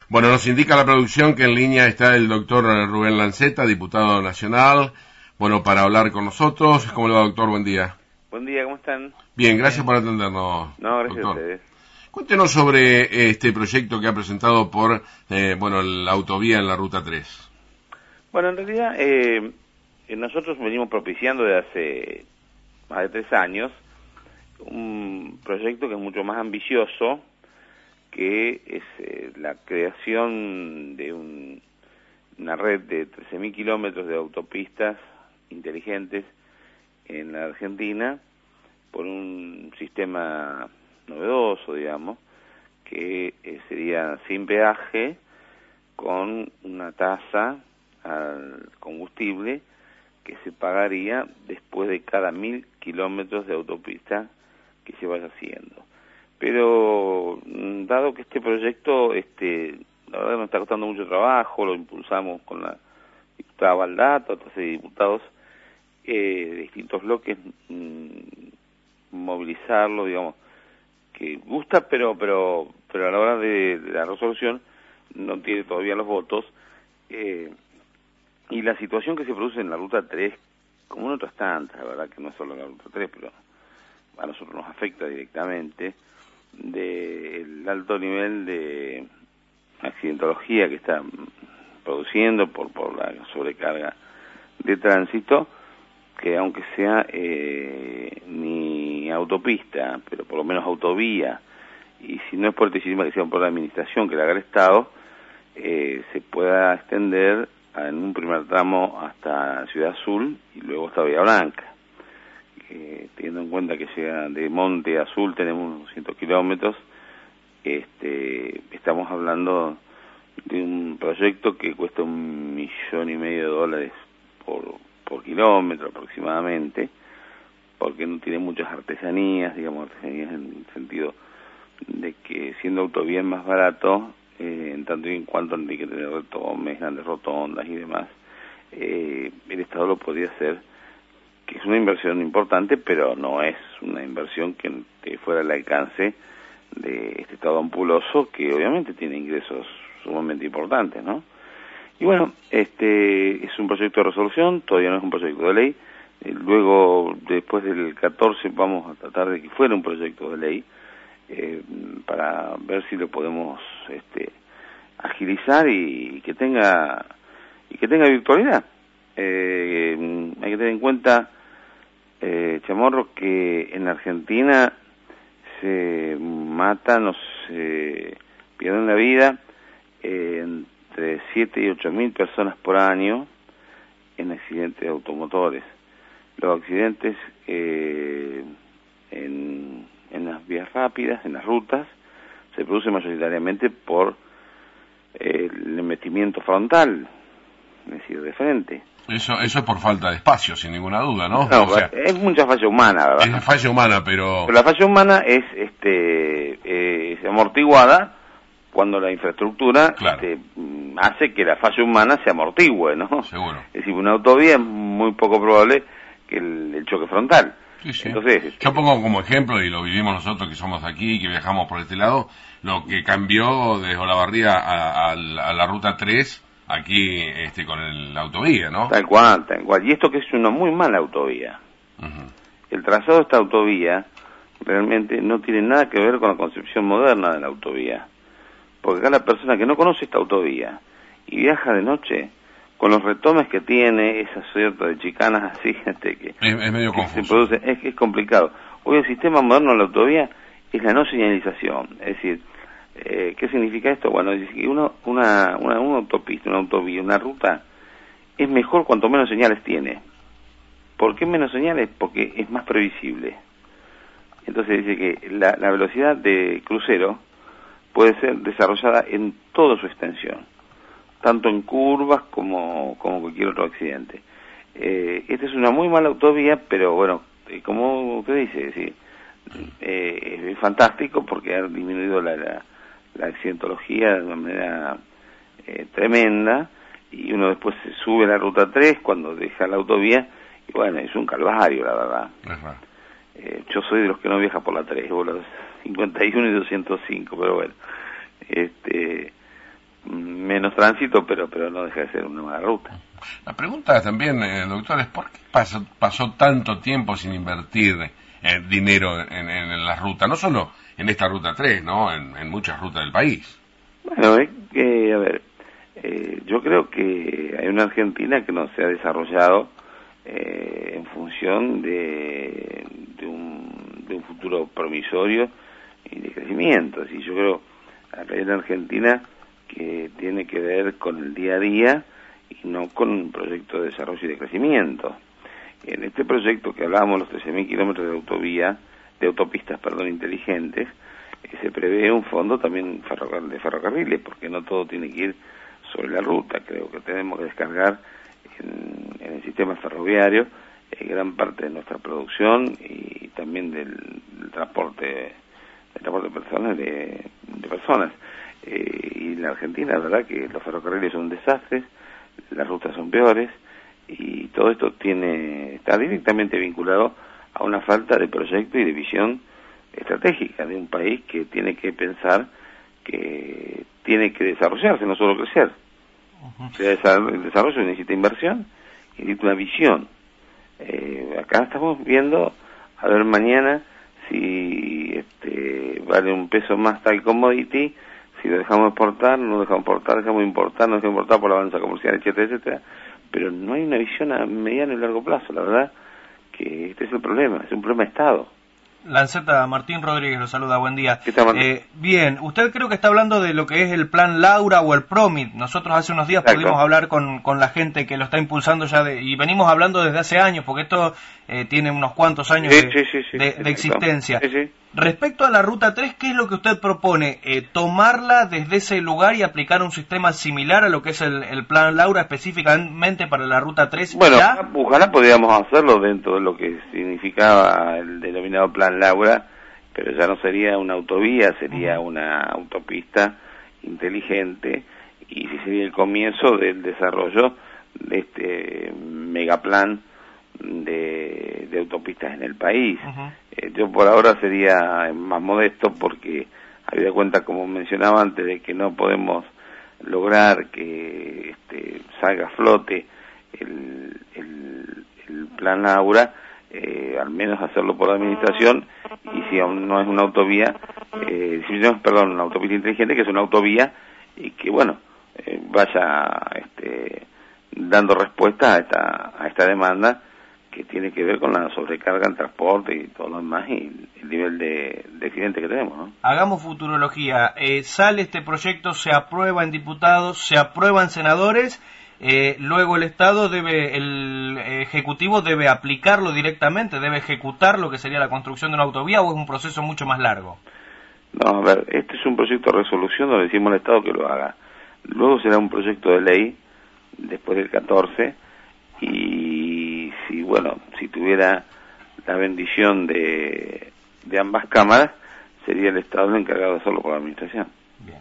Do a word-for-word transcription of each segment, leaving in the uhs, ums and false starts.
Bueno, nos indica la producción que en línea está el doctor Rubén Lanceta, diputado nacional, bueno, para hablar con nosotros. ¿Cómo le va, doctor? Buen día. Buen día, ¿cómo están? Bien, gracias por atendernos, No, gracias doctor. a ustedes. Cuéntenos sobre este proyecto que ha presentado por, eh, bueno, la autovía en la Ruta tres. Bueno, en realidad, eh, nosotros venimos propiciando desde hace más de tres años un proyecto que es mucho más ambicioso, que es eh, la creación de un, una red de trece mil kilómetros de autopistas inteligentes en la Argentina, por un sistema novedoso, digamos, que eh, sería sin peaje, con una tasa al combustible que se pagaría después de cada mil kilómetros de autopista que se vaya haciendo. Pero dado que este proyecto, este, la verdad nos está costando mucho trabajo, lo impulsamos con la diputada Baldato, otros diputados eh, de distintos bloques, mmm, movilizarlo, digamos, que gusta, pero pero pero a la hora de, de la resolución no tiene todavía los votos, eh, y la situación que se produce en la Ruta tres, como en otras tantas, la verdad que no es solo la Ruta tres, pero a nosotros nos afecta directamente, del alto nivel de accidentología que está produciendo por, por la sobrecarga de tránsito, que aunque sea eh, ni autopista, pero por lo menos autovía, y si no es por este sistema que sea por la administración que le haga el Estado, eh, se pueda extender en un primer tramo hasta Ciudad Azul y luego hasta Bahía Blanca. Eh, teniendo en cuenta que llega de Monte a Azul, tenemos unos doscientos kilómetros, este, estamos hablando de un proyecto que cuesta un millón y medio de dólares por, por kilómetro aproximadamente, porque no tiene muchas artesanías, digamos, artesanías en el sentido de que siendo autovía más barato, eh, en tanto y en cuanto no hay que tener retomes, grandes rotondas y demás, eh, el Estado lo podría hacer, que es una inversión importante, pero no es una inversión que, que fuera al alcance de este Estado ampuloso, que obviamente tiene ingresos sumamente importantes, ¿no? Y bueno, este es un proyecto de resolución, todavía no es un proyecto de ley. Eh, luego, después del catorce, vamos a tratar de que fuera un proyecto de ley, eh, para ver si lo podemos este, agilizar y, y que tenga y que tenga virtualidad. Eh, hay que tener en cuenta, eh, Chamorro, que en Argentina se matan o se pierden la vida eh, entre siete y ocho mil personas por año en accidentes de automotores. Los accidentes eh, en, en las vías rápidas, en las rutas, se producen mayoritariamente por eh, el embestimiento frontal, es decir, de frente. Eso eso es por falta de espacio, sin ninguna duda, ¿no? No, o sea, es mucha falla humana, ¿verdad? Es falla humana, pero... Pero la falla humana es este eh, es amortiguada cuando la infraestructura Claro. este, hace que la falla humana se amortigüe, ¿no? Seguro. Es decir, una autovía es muy poco probable que el, el choque frontal. Sí, sí. Entonces, este, yo pongo como ejemplo, y lo vivimos nosotros que somos aquí, que viajamos por este lado, lo que cambió desde Olavarría a, a, a la Ruta tres, aquí este, con el, la autovía, ¿no? Tal cual, tal cual. Y esto que es una muy mala autovía. Uh-huh. El trazado de esta autovía realmente no tiene nada que ver con la concepción moderna de la autovía. Porque acá la persona que no conoce esta autovía y viaja de noche, con los retomes que tiene, esa suerte de chicanas así, este, que, es, es medio que confuso. se produce, es que es complicado. Hoy el sistema moderno de la autovía es la no señalización. Es decir, eh, ¿qué significa esto? Bueno, es decir, uno, una, una, una autopista, una autovía, una ruta, es mejor cuanto menos señales tiene. ¿Por qué menos señales? Porque es más previsible. Entonces dice que la, la velocidad de crucero puede ser desarrollada en toda su extensión, tanto en curvas como, como cualquier otro accidente. Eh, esta es una muy mala autovía, pero bueno, eh, como usted dice, sí, eh, es fantástico porque ha disminuido la, la, la accidentología de una manera eh, tremenda, y uno después se sube a la Ruta tres cuando deja la autovía, y bueno, es un calvario, la verdad. Ajá. Eh, yo soy de los que no viaja por la tres, por los cincuenta y uno y doscientos cinco, pero bueno, este, menos tránsito, pero pero no deja de ser una mala ruta. La pregunta también, eh, doctor, es ¿por qué pasó, pasó tanto tiempo sin invertir eh, dinero en, en, en la ruta? No solo en esta ruta tres, ¿no? En, en muchas rutas del país. Bueno, es que, a ver, eh, yo creo que hay una Argentina que no se ha desarrollado eh, en función de, de, un, de un futuro promisorio y de crecimiento. Así yo creo que hay una Argentina que tiene que ver con el día a día y no con un proyecto de desarrollo y de crecimiento. En este proyecto que hablábamos, los trece mil kilómetros de autovía, de autopistas, perdón, inteligentes, eh, se prevé un fondo también ferrocar de ferrocarriles, porque no todo tiene que ir sobre la ruta. Creo que tenemos que descargar en, en el sistema ferroviario eh, gran parte de nuestra producción y también del, del transporte, del transporte personal de, de personas. Eh, y en la Argentina, la verdad que los ferrocarriles son desastres, las rutas son peores, y todo esto tiene está directamente vinculado a una falta de proyecto y de visión estratégica de un país que tiene que pensar que tiene que desarrollarse, no solo crecer. Uh-huh. O sea, el desarrollo necesita inversión y necesita una visión. Eh, acá estamos viendo, a ver mañana, si este vale un peso más tal commodity, si lo dejamos exportar, no lo dejamos exportar, dejamos importar, no dejamos importar por la balanza comercial, etcétera, etcétera. Pero no hay una visión a mediano y largo plazo, la verdad que este es el problema, es un problema de Estado. Lanceta, Martín Rodríguez lo saluda, buen día. ¿Qué tal, Martín? Eh, bien, usted creo que está hablando de lo que es el Plan Laura o el PROMIT. Nosotros hace unos días Exacto. pudimos hablar con, con la gente que lo está impulsando ya de, y venimos hablando desde hace años, porque esto eh, tiene unos cuantos años sí, de, sí, sí, sí, de, sí, de existencia. Sí, sí. Respecto a la Ruta tres, ¿qué es lo que usted propone? Eh, ¿Tomarla desde ese lugar y aplicar un sistema similar a lo que es el, el Plan Laura específicamente para la Ruta tres? Bueno, ¿ya? ojalá podríamos hacerlo dentro de lo que significaba el denominado Plan Laura, pero ya no sería una autovía, sería una autopista inteligente y sería el comienzo del desarrollo de este megaplan de, de autopistas en el país. Uh-huh. Eh, yo por ahora sería más modesto porque, habida cuenta, como mencionaba antes, de que no podemos lograr que este, salga a flote el, el, el Plan Laura, eh, al menos hacerlo por la administración, y si aún no es una autovía, eh, si no, perdón, una autopista inteligente, que es una autovía y que, bueno, eh, vaya este, dando respuesta a esta, a esta demanda que tiene que ver con la sobrecarga en transporte y todo lo demás y el nivel de, de accidente que tenemos, ¿no? Hagamos futurología. Eh, sale este proyecto, se aprueba en diputados, se aprueba en senadores, eh, luego el Estado debe, el Ejecutivo debe aplicarlo directamente, debe ejecutar lo que sería la construcción de una autovía, o es un proceso mucho más largo. No, a ver, este es un proyecto de resolución donde decimos al Estado que lo haga. Luego será un proyecto de ley después del catorce y si, bueno, si tuviera la bendición de, de ambas cámaras, sería el Estado el encargado de hacerlo por la administración. Bien.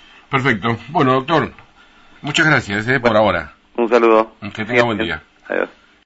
Perfecto. Bueno, doctor, muchas gracias eh, por ahora. Un saludo. Que tenga buen día. Adiós.